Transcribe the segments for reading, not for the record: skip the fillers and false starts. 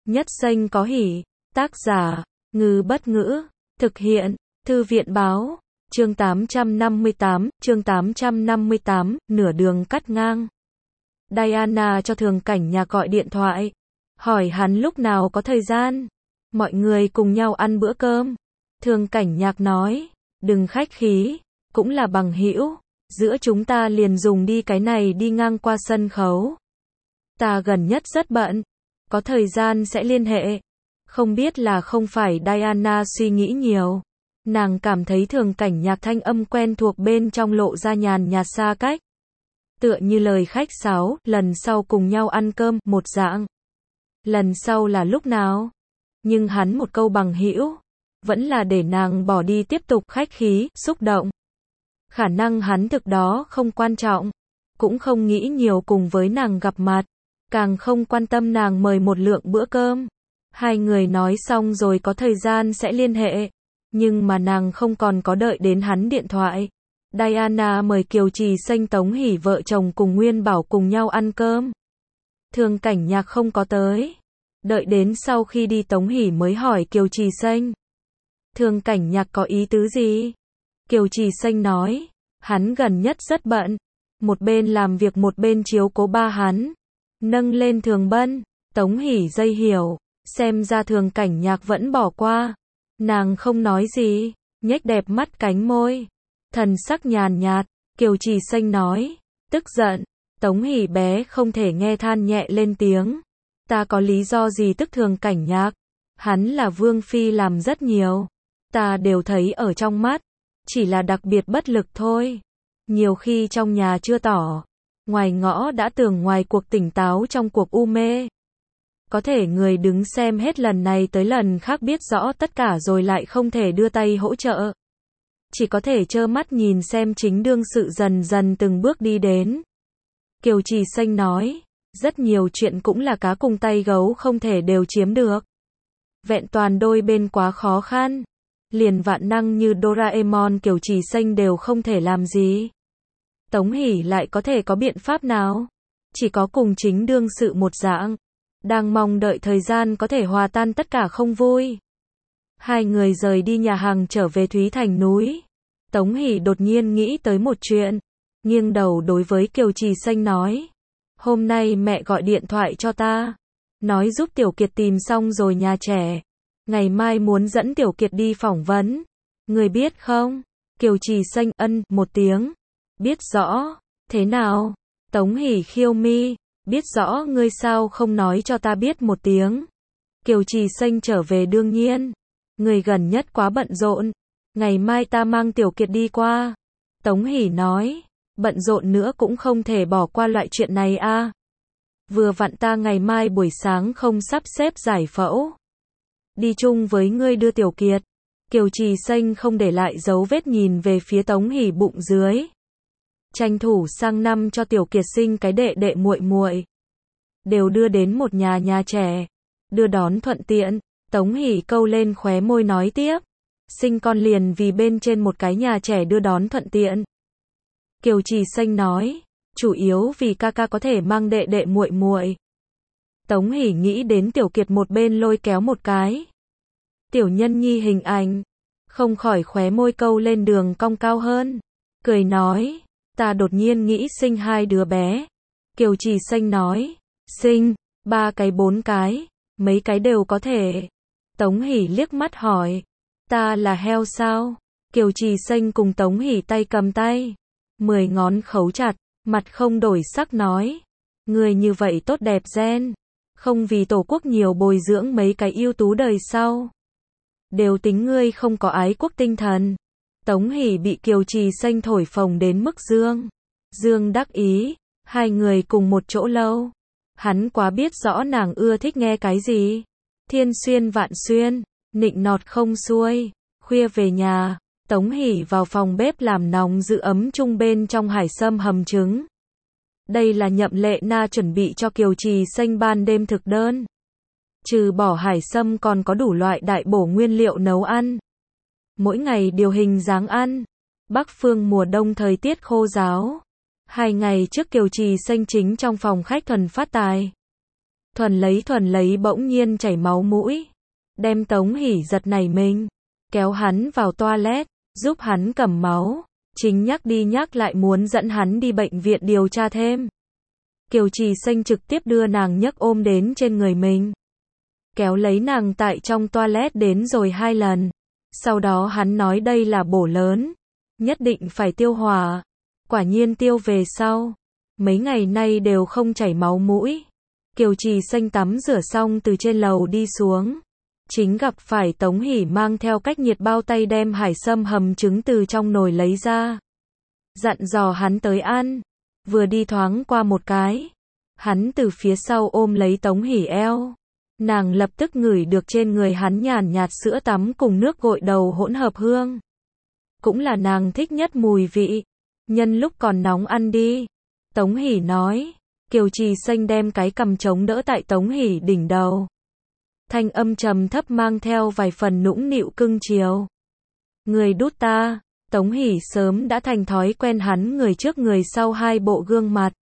Nhất Xanh có hỉ. Tác giả, Ngư Bất Ngữ. Thực hiện, Thư viện Báo. Chương 858, nửa đường cắt ngang. Diana cho Thường Cảnh Nhạc gọi điện thoại, hỏi hắn lúc nào có thời gian. Mọi người cùng nhau ăn bữa cơm. Thường Cảnh Nhạc nói, đừng khách khí, cũng là bằng hữu, giữa chúng ta liền dùng đi cái này đi ngang qua sân khấu. Ta gần nhất rất bận, có thời gian sẽ liên hệ. Không biết là không phải Diana suy nghĩ nhiều. Nàng cảm thấy Thường Cảnh Nhạc thanh âm quen thuộc bên trong lộ ra nhàn nhạt xa cách. Tựa như lời khách sáo, lần sau cùng nhau ăn cơm, một dạng. Lần sau là lúc nào? Nhưng hắn một câu bằng hữu, vẫn là để nàng bỏ đi tiếp tục khách khí, xúc động. Khả năng hắn thực đó không quan trọng, cũng không nghĩ nhiều cùng với nàng gặp mặt, càng không quan tâm nàng mời một lượng bữa cơm. Hai người nói xong rồi có thời gian sẽ liên hệ, nhưng mà nàng không còn có đợi đến hắn điện thoại. Diana mời Kiều Trì Xanh Tống Hỷ vợ chồng cùng Nguyên Bảo cùng nhau ăn cơm. Thường Cảnh Nhạc không có tới. Đợi đến sau khi đi Tống Hỷ mới hỏi Kiều Trì Xanh. Thường Cảnh Nhạc có ý tứ gì? Kiều Trì Xanh nói, hắn gần nhất rất bận, một bên làm việc một bên chiếu cố ba hắn. Nâng lên Thường Bân. Tống Hỷ dây hiểu, xem ra Thường Cảnh Nhạc vẫn bỏ qua. Nàng không nói gì, nhếch đẹp mắt cánh môi, thần sắc nhàn nhạt. Kiều Trì Xanh nói, tức giận. Tống Hỷ bé không thể nghe than nhẹ lên tiếng. Ta có lý do gì tức Thường Cảnh Nhạc? Hắn là Vương Phi làm rất nhiều, ta đều thấy ở trong mắt, chỉ là đặc biệt bất lực thôi. Nhiều khi trong nhà chưa tỏ, ngoài ngõ đã tưởng ngoài cuộc tỉnh táo trong cuộc u mê. Có thể người đứng xem hết lần này tới lần khác biết rõ tất cả rồi lại không thể đưa tay hỗ trợ. Chỉ có thể trơ mắt nhìn xem chính đương sự dần dần từng bước đi đến. Kiều Trì Xanh nói, rất nhiều chuyện cũng là cá cùng tay gấu không thể đều chiếm được. Vẹn toàn đôi bên quá khó khăn. Liền vạn năng như Doraemon Kiều Trì Xanh đều không thể làm gì. Tống Hỷ lại có thể có biện pháp nào? Chỉ có cùng chính đương sự một dạng. Đang mong đợi thời gian có thể hòa tan tất cả không vui. Hai người rời đi nhà hàng trở về Thúy Thành núi. Tống Hỷ đột nhiên nghĩ tới một chuyện. Nghiêng đầu đối với Kiều Trì Xanh nói. Hôm nay mẹ gọi điện thoại cho ta. Nói giúp Tiểu Kiệt tìm xong rồi nhà trẻ. Ngày mai muốn dẫn Tiểu Kiệt đi phỏng vấn. Người biết không? Kiều Trì Xanh ân một tiếng. Biết rõ. Thế nào? Tống Hỷ khiêu mi. Biết rõ ngươi sao không nói cho ta biết một tiếng. Kiều Trì Xanh trở về đương nhiên. Người gần nhất quá bận rộn. Ngày mai ta mang Tiểu Kiệt đi qua. Tống Hỷ nói. Bận rộn nữa cũng không thể bỏ qua loại chuyện này a. Vừa vặn ta ngày mai buổi sáng không sắp xếp giải phẫu. Đi chung với ngươi đưa Tiểu Kiệt. Kiều Trì Xanh không để lại dấu vết nhìn về phía Tống Hỷ bụng dưới. Tranh thủ sang năm cho Tiểu Kiệt sinh cái đệ đệ muội muội. Đều đưa đến một nhà trẻ. Đưa đón thuận tiện. Tống Hỷ câu lên khóe môi nói tiếp. Sinh con liền vì bên trên một cái nhà trẻ đưa đón thuận tiện. Kiều Trì Xanh nói. Chủ yếu vì ca ca có thể mang đệ đệ muội muội. Tống Hỷ nghĩ đến Tiểu Kiệt một bên lôi kéo một cái. Tiểu nhân nhi hình ảnh. Không khỏi khóe môi câu lên đường cong cao hơn. Cười nói. Ta đột nhiên nghĩ sinh hai đứa bé. Kiều Trì Xanh nói. Sinh, 3 cái 4 cái, mấy cái đều có thể. Tống Hỷ liếc mắt hỏi. Ta là heo sao? Kiều Trì Xanh cùng Tống Hỷ tay cầm tay. 10 ngón khấu chặt, mặt không đổi sắc nói. Người như vậy tốt đẹp gen. Không vì tổ quốc nhiều bồi dưỡng mấy cái ưu tú đời sau. Đều tính ngươi không có ái quốc tinh thần. Tống Hỷ bị Kiều Trì Xanh thổi phồng đến mức Dương đắc ý. Hai người cùng một chỗ lâu. Hắn quá biết rõ nàng ưa thích nghe cái gì. Thiên xuyên vạn xuyên, nịnh nọt không xuôi. Khuya về nhà, Tống Hỷ vào phòng bếp làm nóng giữ ấm chung bên trong hải sâm hầm trứng. Đây là Nhậm Lệ Na chuẩn bị cho Kiều Trì Xanh ban đêm thực đơn. Trừ bỏ hải sâm còn có đủ loại đại bổ nguyên liệu nấu ăn. Mỗi ngày điều hình dáng ăn. Bắc phương mùa đông thời tiết khô ráo. 2 ngày trước Kiều Trì Xanh chính trong phòng khách thuần phát tài. thuần lấy bỗng nhiên chảy máu mũi. Đem Tống Hỷ giật nảy mình, kéo hắn vào toilet, giúp hắn cầm máu, chính nhắc đi nhắc lại muốn dẫn hắn đi bệnh viện điều tra thêm. Kiều Trì Xanh trực tiếp đưa nàng nhấc ôm đến trên người mình, kéo lấy nàng tại trong toilet đến rồi 2 lần. Sau đó hắn nói đây là bổ lớn, nhất định phải tiêu hòa. Quả nhiên tiêu về sau, mấy ngày nay đều không chảy máu mũi. Kiều Trì Xanh tắm rửa xong từ trên lầu đi xuống, chính gặp phải Tống Hỷ mang theo cách nhiệt bao tay đem hải sâm hầm trứng từ trong nồi lấy ra. Dặn dò hắn tới ăn, vừa đi thoáng qua một cái, hắn từ phía sau ôm lấy Tống Hỷ eo. Nàng lập tức ngửi được trên người hắn nhàn nhạt sữa tắm cùng nước gội đầu hỗn hợp hương. Cũng là nàng thích nhất mùi vị. Nhân lúc còn nóng ăn đi. Tống Hỷ nói. Kiều Trì Xanh đem cái cằm chống đỡ tại Tống Hỷ đỉnh đầu. Thanh âm trầm thấp mang theo vài phần nũng nịu cưng chiều. Người đút ta. Tống Hỷ sớm đã thành thói quen hắn người trước người sau hai bộ gương mặt.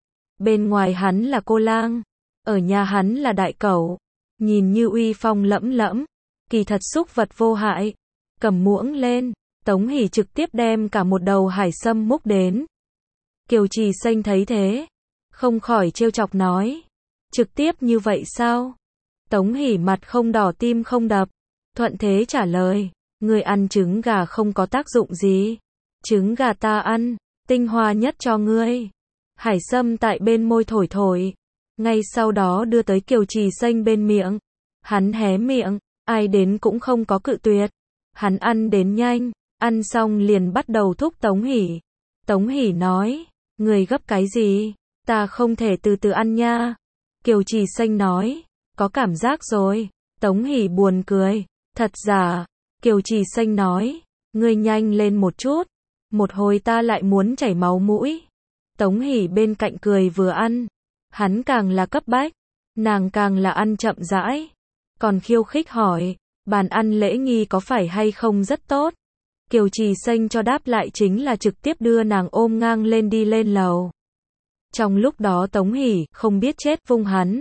Bên ngoài hắn là cô lang, ở nhà hắn là đại cẩu. Nhìn như uy phong lẫm lẫm, kỳ thật xúc vật vô hại. Cầm muỗng lên, Tống Hỷ trực tiếp đem cả một đầu hải sâm múc đến. Kiều Trì Xanh thấy thế, không khỏi trêu chọc nói. Trực tiếp như vậy sao? Tống Hỷ mặt không đỏ tim không đập, thuận thế trả lời. Người ăn trứng gà không có tác dụng gì. Trứng gà ta ăn, tinh hoa nhất cho ngươi. Hải sâm tại bên môi thổi thổi. Ngay sau đó đưa tới Kiều Trì Xanh bên miệng. Hắn hé miệng, ai đến cũng không có cự tuyệt. Hắn ăn đến nhanh, ăn xong liền bắt đầu thúc Tống Hỷ. Tống Hỷ nói, người gấp cái gì, ta không thể từ từ ăn nha. Kiều Trì Xanh nói, có cảm giác rồi. Tống Hỷ buồn cười, thật giả. Kiều Trì Xanh nói, ngươi nhanh lên một chút, một hồi ta lại muốn chảy máu mũi. Tống Hỷ bên cạnh cười vừa ăn. Hắn càng là cấp bách, nàng càng là ăn chậm rãi, còn khiêu khích hỏi, bàn ăn lễ nghi có phải hay không rất tốt. Kiều Trì Xanh cho đáp lại chính là trực tiếp đưa nàng ôm ngang lên đi lên lầu. Trong lúc đó Tống Hỷ không biết chết vung hắn.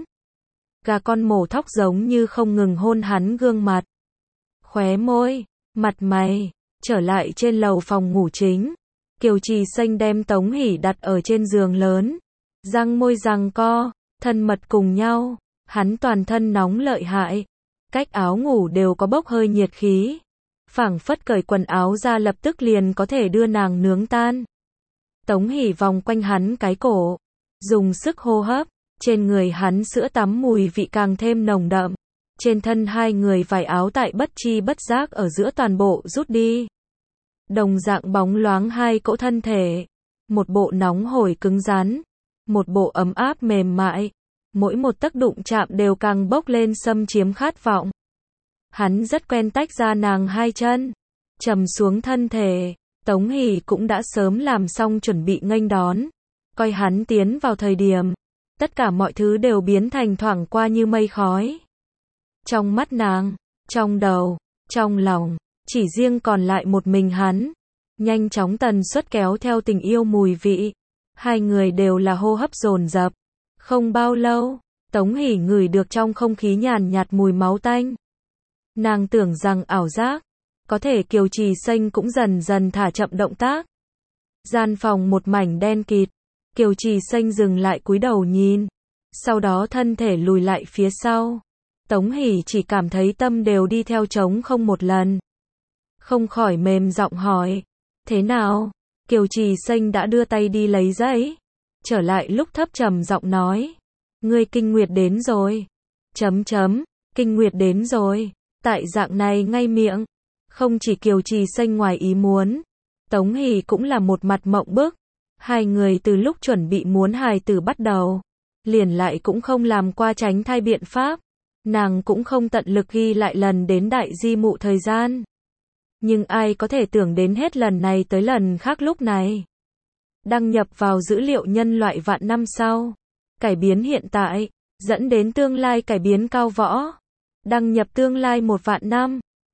Gà con mổ thóc giống như không ngừng hôn hắn gương mặt, khóe môi, mặt mày. Trở lại trên lầu phòng ngủ chính, Kiều Trì Xanh đem Tống Hỷ đặt ở trên giường lớn. Răng môi giằng co, thân mật cùng nhau, hắn toàn thân nóng lợi hại, cách áo ngủ đều có bốc hơi nhiệt khí, phảng phất cởi quần áo ra lập tức liền có thể đưa nàng nướng tan. Tống Hỷ vòng quanh hắn cái cổ, dùng sức hô hấp, trên người hắn sữa tắm mùi vị càng thêm nồng đậm, trên thân hai người vải áo tại bất chi bất giác ở giữa toàn bộ rút đi. Đồng dạng bóng loáng hai cỗ thân thể, một bộ nóng hổi cứng rắn, một bộ ấm áp mềm mại, mỗi một tấc đụng chạm đều càng bốc lên xâm chiếm khát vọng. Hắn rất quen tách ra nàng hai chân, trầm xuống thân thể. Tống Hỷ cũng đã sớm làm xong chuẩn bị nghênh đón, coi hắn tiến vào thời điểm, tất cả mọi thứ đều biến thành thoảng qua như mây khói. Trong mắt nàng, trong đầu, trong lòng, chỉ riêng còn lại một mình hắn. Nhanh chóng tần suất kéo theo tình yêu mùi vị. Hai người đều là hô hấp dồn dập. Không bao lâu, Tống Hỷ ngửi được trong không khí nhàn nhạt mùi máu tanh. Nàng tưởng rằng ảo giác, có thể Kiều Trì Xanh cũng dần dần thả chậm động tác. Gian phòng một mảnh đen kịt, Kiều Trì Xanh dừng lại cúi đầu nhìn, sau đó thân thể lùi lại phía sau. Tống Hỷ chỉ cảm thấy tâm đều đi theo trống không một lần. Không khỏi mềm giọng hỏi, thế nào? Kiều Trì Xanh đã đưa tay đi lấy giấy, trở lại lúc thấp trầm giọng nói, ngươi kinh nguyệt đến rồi. Kinh nguyệt đến rồi, tại dạng này ngay miệng. Không chỉ Kiều Trì Xanh ngoài ý muốn, Tống Hỷ cũng là một mặt mộng bức. Hai người từ lúc chuẩn bị muốn hài tử bắt đầu, liền lại cũng không làm qua tránh thai biện pháp. Nàng cũng không tận lực ghi lại lần đến đại di mụ thời gian. Nhưng ai có thể tưởng đến hết lần này tới lần khác lúc này. Đăng nhập vào dữ liệu nhân loại vạn năm sau. Cải biến hiện tại, dẫn đến tương lai cải biến cao võ. Đăng nhập tương lai 1 vạn năm.